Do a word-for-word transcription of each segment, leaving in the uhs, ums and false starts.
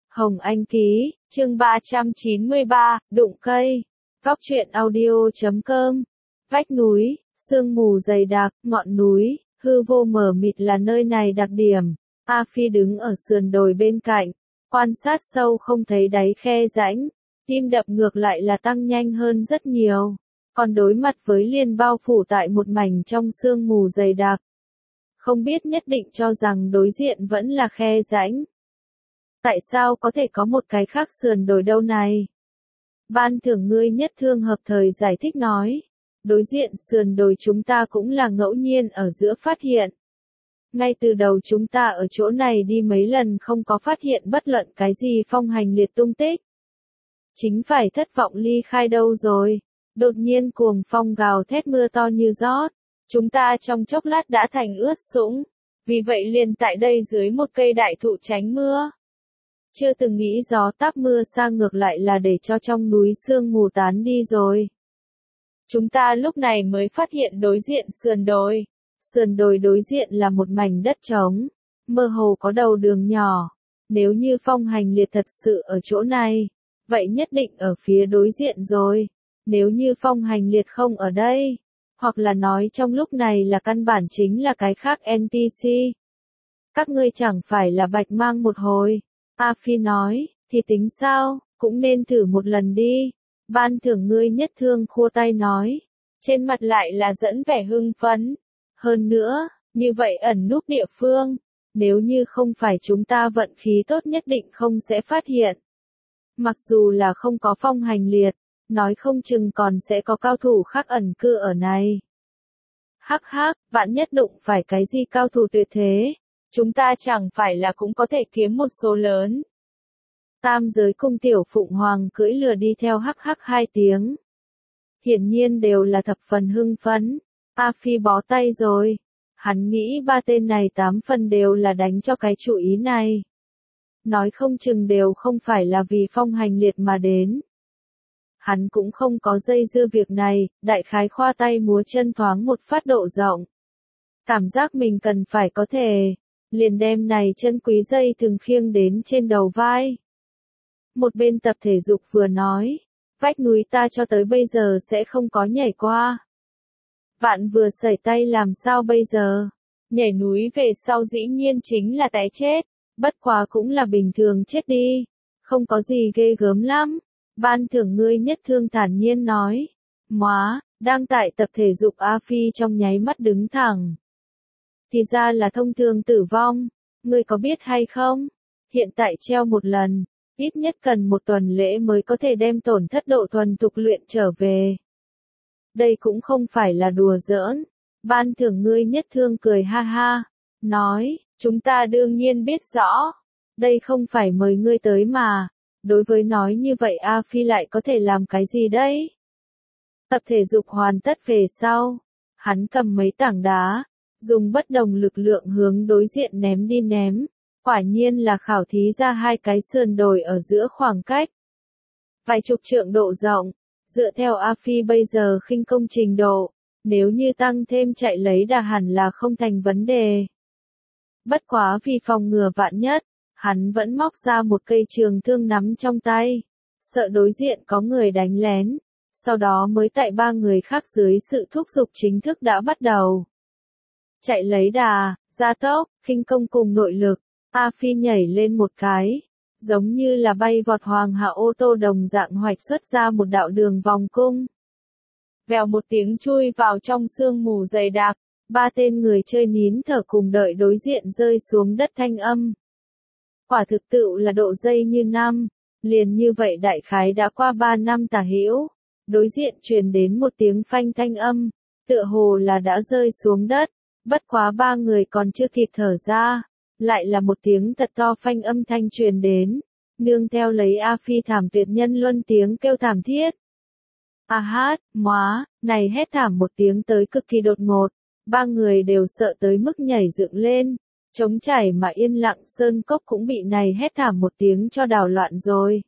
Hồng Anh ký, chương ba trăm chín mươi ba, đụng cây. Góc truyện audio chấm com. Vách núi, sương mù dày đặc, ngọn núi, hư vô mờ mịt là nơi này đặc điểm. A Phi đứng ở sườn đồi bên cạnh, quan sát sâu không thấy đáy khe rãnh, tim đập ngược lại là tăng nhanh hơn rất nhiều. Còn đối mặt với Liên bao phủ tại một mảnh trong sương mù dày đặc. Không biết nhất định cho rằng đối diện vẫn là khe rãnh. Tại sao có thể có một cái khác sườn đồi đâu này? Ban thưởng ngươi nhất thương hợp thời giải thích nói. Đối diện sườn đồi chúng ta cũng là ngẫu nhiên ở giữa phát hiện. Ngay từ đầu chúng ta ở chỗ này đi mấy lần không có phát hiện bất luận cái gì phong hành liệt tung tích. Chính phải thất vọng ly khai đâu rồi. Đột nhiên cuồng phong gào thét mưa to như rót. Chúng ta trong chốc lát đã thành ướt sũng. Vì vậy liền tại đây dưới một cây đại thụ tránh mưa. Chưa từng nghĩ gió táp mưa xa ngược lại là để cho trong núi sương mù tán đi rồi. Chúng ta lúc này mới phát hiện đối diện sườn đồi. Sườn đồi đối diện là một mảnh đất trống, mơ hồ có đầu đường nhỏ. Nếu như phong hành liệt thật sự ở chỗ này, vậy nhất định ở phía đối diện rồi. Nếu như phong hành liệt không ở đây, hoặc là nói trong lúc này là căn bản chính là cái khác en pê xê. Các ngươi chẳng phải là bạch mang một hồi. A Phi nói, thì tính sao, cũng nên thử một lần đi. Ban thưởng ngươi nhất thương khua tay nói. Trên mặt lại là dẫn vẻ hưng phấn. Hơn nữa, như vậy ẩn núp địa phương. Nếu như không phải chúng ta vận khí tốt nhất định không sẽ phát hiện. Mặc dù là không có phong hành liệt, nói không chừng còn sẽ có cao thủ khác ẩn cư ở này. Hắc hắc, vạn nhất đụng phải cái gì cao thủ tuyệt thế. Chúng ta chẳng phải là cũng có thể kiếm một số lớn. Tam giới cung tiểu phụng hoàng cưỡi lừa đi theo hắc hắc hai tiếng. Hiển nhiên đều là thập phần hưng phấn. A Phi bó tay rồi. Hắn nghĩ ba tên này tám phần đều là đánh cho cái chủ ý này. Nói không chừng đều không phải là vì phong hành liệt mà đến. Hắn cũng không có dây dưa việc này, đại khái khoa tay múa chân thoáng một phát độ rộng. Cảm giác mình cần phải có thể. Liền đem này chân quý dây thường khiêng đến trên đầu vai. Một bên tập thể dục vừa nói, vách núi ta cho tới bây giờ sẽ không có nhảy qua. Vạn vừa sẩy tay làm sao bây giờ? Nhảy núi về sau dĩ nhiên chính là té chết, bất quá cũng là bình thường chết đi, không có gì ghê gớm lắm. Ban thưởng ngươi nhất thương thản nhiên nói. Móa, đang tại tập thể dục A Phi trong nháy mắt đứng thẳng. Thì ra là thông thường tử vong, ngươi có biết hay không? Hiện tại treo một lần, ít nhất cần một tuần lễ mới có thể đem tổn thất độ thuần thục luyện trở về. Đây cũng không phải là đùa giỡn. Ban thưởng ngươi nhất thương cười ha ha, nói, chúng ta đương nhiên biết rõ. Đây không phải mời ngươi tới mà. Đối với nói như vậy A Phi lại có thể làm cái gì đấy? Tập thể dục hoàn tất về sau, hắn cầm mấy tảng đá. Dùng bất đồng lực lượng hướng đối diện ném đi ném. Quả nhiên là khảo thí ra hai cái sườn đồi ở giữa khoảng cách. Vài chục trượng độ rộng. Dựa theo A Phi bây giờ khinh công trình độ. Nếu như tăng thêm chạy lấy đà hẳn là không thành vấn đề. Bất quá vì phòng ngừa vạn nhất. Hắn vẫn móc ra một cây trường thương nắm trong tay. Sợ đối diện có người đánh lén. Sau đó mới tại ba người khác dưới sự thúc giục chính thức đã bắt đầu. Chạy lấy đà, gia tốc, khinh công cùng nội lực, A Phi nhảy lên một cái, giống như là bay vọt hoàng hạ ô tô đồng dạng hoạch xuất ra một đạo đường vòng cung. Vèo một tiếng chui vào trong sương mù dày đặc, ba tên người chơi nín thở cùng đợi đối diện rơi xuống đất thanh âm. Quả thực tự là độ dây như năm, liền như vậy đại khái đã qua ba năm tả hữu, đối diện truyền đến một tiếng phanh thanh âm, tựa hồ là đã rơi xuống đất. Bất quá ba người còn chưa kịp thở ra, lại là một tiếng thật to phanh âm thanh truyền đến, nương theo lấy A Phi thảm tuyệt nhân luân tiếng kêu thảm thiết. A hát, móa, này hét thảm một tiếng tới cực kỳ đột ngột, ba người đều sợ tới mức nhảy dựng lên, trống trải mà yên lặng sơn cốc cũng bị này hét thảm một tiếng cho đảo loạn rồi.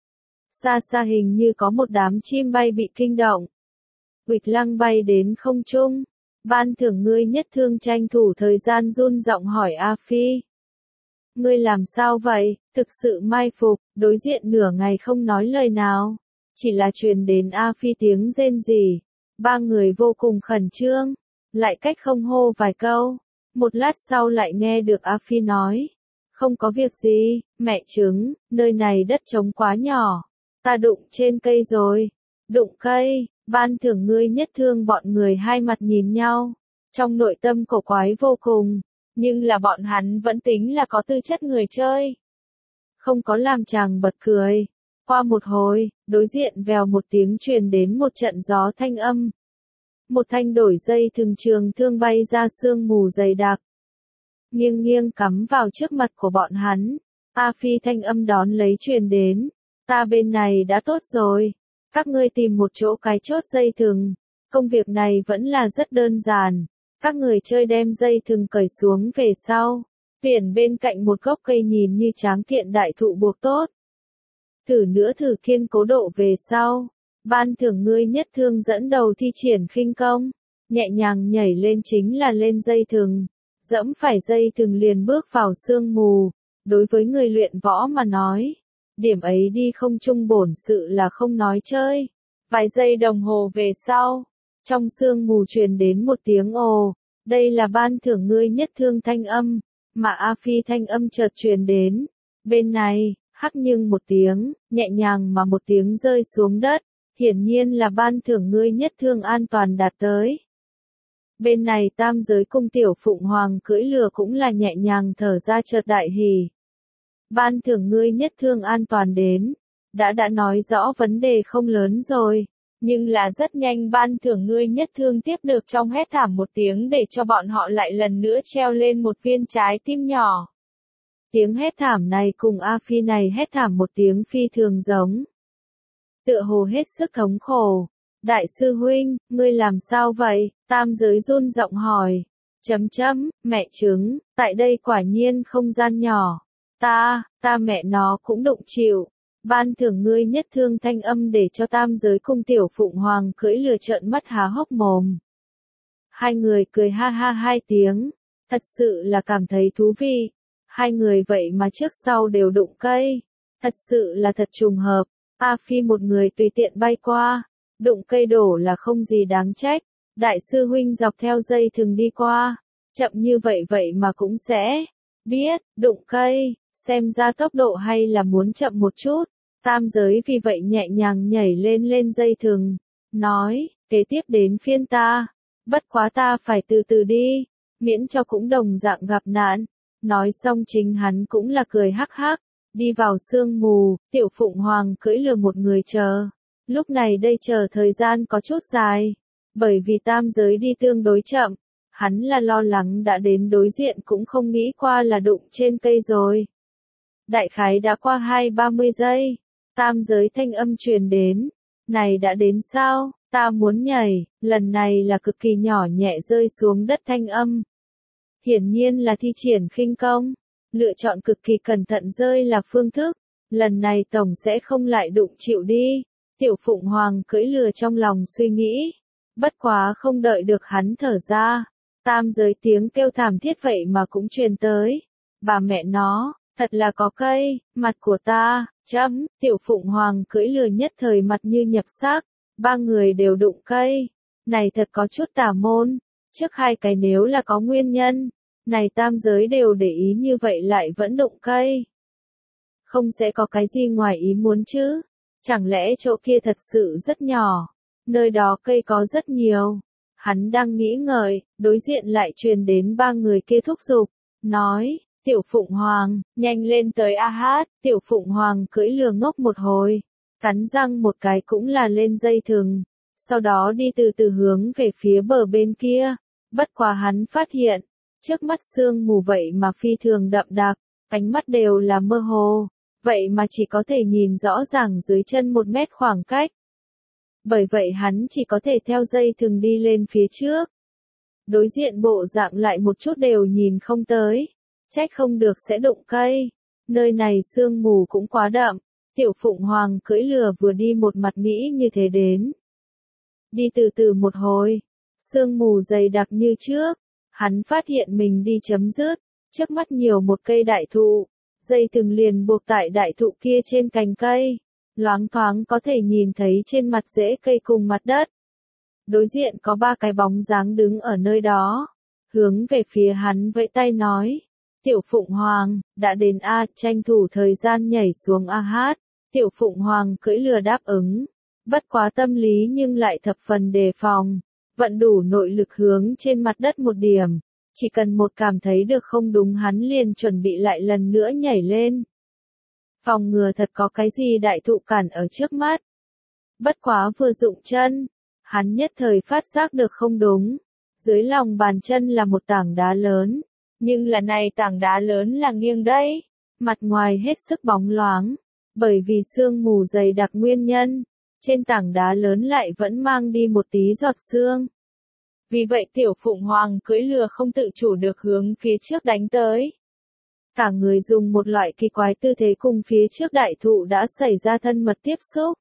Xa xa hình như có một đám chim bay bị kinh động. Bịch lăng bay đến không trung. Ban thưởng ngươi nhất thương tranh thủ thời gian run giọng hỏi A Phi. ngươi làm sao vậy, thực sự mai phục, đối diện nửa ngày không nói lời nào. Chỉ là truyền đến A Phi tiếng rên rỉ. Ba người vô cùng khẩn trương, lại cách không hô vài câu. Một lát sau lại nghe được A Phi nói. Không có việc gì, mẹ trứng, nơi này đất trống quá nhỏ. Ta đụng trên cây rồi. Đụng cây, ban thưởng ngươi nhất thương bọn người hai mặt nhìn nhau. Trong nội tâm cổ quái vô cùng, nhưng là bọn hắn vẫn tính là có tư chất người chơi. Không có làm chàng bật cười. Qua một hồi, đối diện vèo một tiếng truyền đến một trận gió thanh âm. Một thanh đổi dây thừng trường thương bay ra sương mù dày đặc. Nghiêng nghiêng cắm vào trước mặt của bọn hắn. A Phi thanh âm đón lấy truyền đến. Ta bên này đã tốt rồi. Các ngươi tìm một chỗ cái chốt dây thừng. Công việc này vẫn là rất đơn giản. Các người chơi đem dây thừng cởi xuống về sau. Tuyển bên cạnh một gốc cây nhìn như tráng kiện đại thụ buộc tốt. Thử nữa thử kiên cố độ về sau. Ban thưởng ngươi nhất thương dẫn đầu thi triển khinh công. Nhẹ nhàng nhảy lên chính là lên dây thừng. Dẫm phải dây thừng liền bước vào sương mù. Đối với người luyện võ mà nói. Điểm ấy đi không trung bổn sự là không nói chơi. Vài giây đồng hồ về sau. Trong sương mù truyền đến một tiếng ồ. Đây là ban thưởng ngươi nhất thương thanh âm. Mà A Phi thanh âm chợt truyền đến. Bên này, hắc nhưng một tiếng, nhẹ nhàng mà một tiếng rơi xuống đất. Hiển nhiên là ban thưởng ngươi nhất thương an toàn đạt tới. Bên này tam giới cung tiểu phụng hoàng cưỡi lừa cũng là nhẹ nhàng thở ra chợt đại hỉ. Ban thưởng ngươi nhất thương an toàn đến. Đã đã nói rõ vấn đề không lớn rồi. Nhưng là rất nhanh ban thưởng ngươi nhất thương tiếp được trong hét thảm một tiếng để cho bọn họ lại lần nữa treo lên một viên trái tim nhỏ. Tiếng hét thảm này cùng A Phi này hét thảm một tiếng phi thường giống. Tựa hồ hết sức thống khổ. Đại sư huynh, ngươi làm sao vậy? Tam giới run giọng hỏi. Chấm chấm, mẹ trứng, tại đây quả nhiên không gian nhỏ. Ta, ta mẹ nó cũng đụng chịu. Ban thưởng ngươi nhất thương thanh âm để cho tam giới cung tiểu phụng hoàng cưỡi lừa trợn mắt há hốc mồm. Hai người cười ha ha hai tiếng. Thật sự là cảm thấy thú vị. Hai người vậy mà trước sau đều đụng cây. Thật sự là thật trùng hợp. A Phi một người tùy tiện bay qua. Đụng cây đổ là không gì đáng trách. Đại sư huynh dọc theo dây thừng đi qua. Chậm như vậy vậy mà cũng sẽ biết, đụng cây, xem ra tốc độ hay là muốn chậm một chút. Tam giới vì vậy nhẹ nhàng nhảy lên lên dây thừng. Nói, kế tiếp đến phiên ta. Bất quá ta phải từ từ đi. Miễn cho cũng đồng dạng gặp nạn. Nói xong chính hắn cũng là cười hắc hắc. Đi vào sương mù, tiểu phụng hoàng cưỡi lừa một người chờ. Lúc này đây chờ thời gian có chút dài. Bởi vì tam giới đi tương đối chậm. Hắn là lo lắng đã đến đối diện cũng không nghĩ qua là đụng trên cây rồi. Đại khái đã qua hai ba mươi giây. Tam giới thanh âm truyền đến. Này đã đến sao? Ta muốn nhảy. Lần này là cực kỳ nhỏ nhẹ rơi xuống đất thanh âm. Hiển nhiên là thi triển khinh công. Lựa chọn cực kỳ cẩn thận rơi là phương thức. Lần này tổng sẽ không lại đụng chịu đi. Tiểu phụng hoàng cưỡi lừa trong lòng suy nghĩ. Bất quá không đợi được hắn thở ra. Tam giới tiếng kêu thảm thiết vậy mà cũng truyền tới. Bà mẹ nó, thật là có cây, mặt của ta, chấm, tiểu phụng hoàng cưỡi lừa nhất thời mặt như nhập xác. Ba người đều đụng cây. Này thật có chút tà môn. Trước hai cái nếu là có nguyên nhân. Này tam giới đều để ý như vậy lại vẫn đụng cây. Không sẽ có cái gì ngoài ý muốn chứ. Chẳng lẽ chỗ kia thật sự rất nhỏ. Nơi đó cây có rất nhiều. Hắn đang nghĩ ngợi, đối diện lại truyền đến ba người kia thúc giục. Nói, tiểu phụng hoàng, nhanh lên tới a hát. Tiểu phụng hoàng cưỡi lừa ngốc một hồi. Cắn răng một cái cũng là lên dây thừng. Sau đó đi từ từ hướng về phía bờ bên kia. Bất quá hắn phát hiện. Trước mắt sương mù vậy mà phi thường đậm đặc. Ánh mắt đều là mơ hồ. Vậy mà chỉ có thể nhìn rõ ràng dưới chân một mét khoảng cách. Bởi vậy hắn chỉ có thể theo dây thừng đi lên phía trước. Đối diện bộ dạng lại một chút đều nhìn không tới. Trách không được sẽ đụng cây. Nơi này sương mù cũng quá đậm. Tiểu phụng hoàng cưỡi lừa vừa đi một mặt nghĩ như thế đến. Đi từ từ một hồi. Sương mù dày đặc như trước. Hắn phát hiện mình đi chấm dứt. Trước mắt nhiều một cây đại thụ, dây thừng liền buộc tại đại thụ kia trên cành cây, loáng thoáng có thể nhìn thấy trên mặt rễ cây cùng mặt đất. Đối diện có ba cái bóng dáng đứng ở nơi đó, hướng về phía hắn vẫy tay nói. Tiểu Phụng Hoàng, đã đến a, tranh thủ thời gian nhảy xuống a hát. Tiểu Phụng Hoàng cưỡi lừa đáp ứng, bất quá tâm lý nhưng lại thập phần đề phòng, vận đủ nội lực hướng trên mặt đất một điểm, chỉ cần một cảm thấy được không đúng hắn liền chuẩn bị lại lần nữa nhảy lên. Phòng ngừa thật có cái gì đại thụ cản ở trước mắt. Bất quá vừa dụng chân, hắn nhất thời phát giác được không đúng, dưới lòng bàn chân là một tảng đá lớn, nhưng là này tảng đá lớn là nghiêng đấy, mặt ngoài hết sức bóng loáng, bởi vì sương mù dày đặc nguyên nhân, trên tảng đá lớn lại vẫn mang đi một tí giọt sương. Vì vậy Tiểu Phụng Hoàng cưỡi lừa không tự chủ được hướng phía trước đánh tới. Cả người dùng một loại kỳ quái tư thế cùng phía trước đại thụ đã xảy ra thân mật tiếp xúc.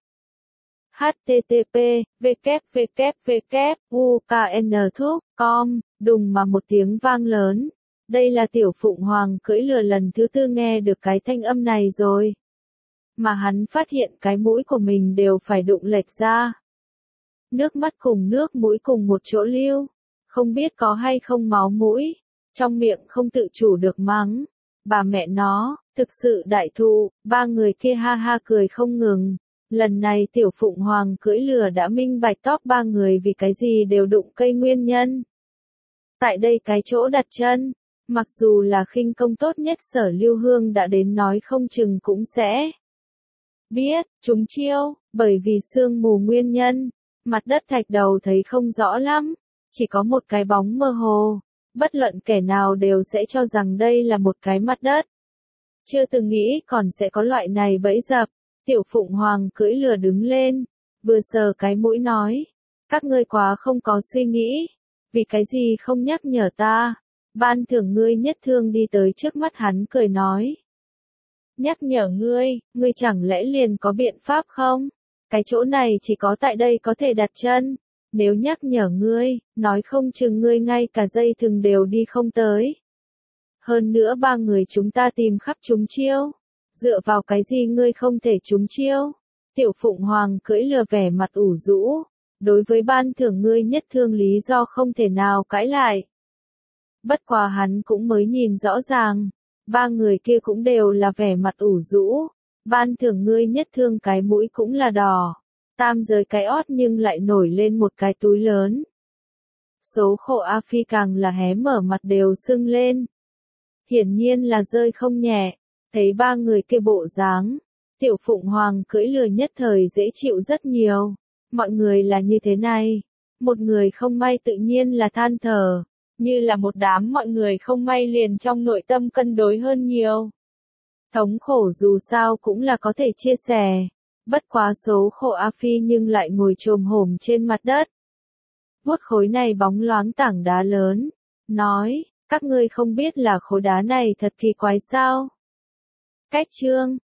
H T T P, W W W, U K N Thúc, com, đùng mà một tiếng vang lớn. Đây là Tiểu Phụng Hoàng cưỡi lừa lần thứ tư nghe được cái thanh âm này rồi. Mà hắn phát hiện cái mũi của mình đều phải đụng lệch ra. Nước mắt cùng nước mũi cùng một chỗ lưu, không biết có hay không máu mũi, trong miệng không tự chủ được mắng. Bà mẹ nó, thực sự đại thụ, ba người kia ha ha cười không ngừng. Lần này Tiểu Phụng Hoàng cưỡi lừa đã minh bạch tóc ba người vì cái gì đều đụng cây nguyên nhân. Tại đây cái chỗ đặt chân, mặc dù là khinh công tốt nhất Sở Lưu Hương đã đến nói không chừng cũng sẽ biết, chúng chiêu, bởi vì sương mù nguyên nhân, mặt đất thạch đầu thấy không rõ lắm, chỉ có một cái bóng mơ hồ, bất luận kẻ nào đều sẽ cho rằng đây là một cái mặt đất. Chưa từng nghĩ còn sẽ có loại này bẫy dập. Tiểu Phụng Hoàng cưỡi lừa đứng lên, vừa sờ cái mũi nói, các ngươi quá không có suy nghĩ, vì cái gì không nhắc nhở ta, ban thưởng ngươi nhất thương đi tới trước mắt hắn cười nói. Nhắc nhở ngươi, ngươi chẳng lẽ liền có biện pháp không? Cái chỗ này chỉ có tại đây có thể đặt chân, nếu nhắc nhở ngươi, nói không chừng ngươi ngay cả dây thừng đều đi không tới. Hơn nữa ba người chúng ta tìm khắp chúng chiêu. Dựa vào cái gì ngươi không thể trúng chiêu? Tiểu Phụng Hoàng cưỡi lừa vẻ mặt ủ rũ, đối với ban thưởng ngươi nhất thương lý do không thể nào cãi lại. Bất quá hắn cũng mới nhìn rõ ràng, ba người kia cũng đều là vẻ mặt ủ rũ, ban thưởng ngươi nhất thương cái mũi cũng là đỏ, tam giới cái ót nhưng lại nổi lên một cái túi lớn. Số khổ A Phi càng là hé mở mặt đều sưng lên. Hiển nhiên là rơi không nhẹ. Thấy ba người kia bộ dáng, Tiểu Phụng Hoàng cưỡi lừa nhất thời dễ chịu rất nhiều. Mọi người là như thế này. Một người không may tự nhiên là than thở. Như là một đám mọi người không may liền trong nội tâm cân đối hơn nhiều. Thống khổ dù sao cũng là có thể chia sẻ. Bất quá số khổ A Phi nhưng lại ngồi chồm hổm trên mặt đất. Vuốt khối này bóng loáng tảng đá lớn. Nói, các ngươi không biết là khối đá này thật kỳ quái sao? Cách chương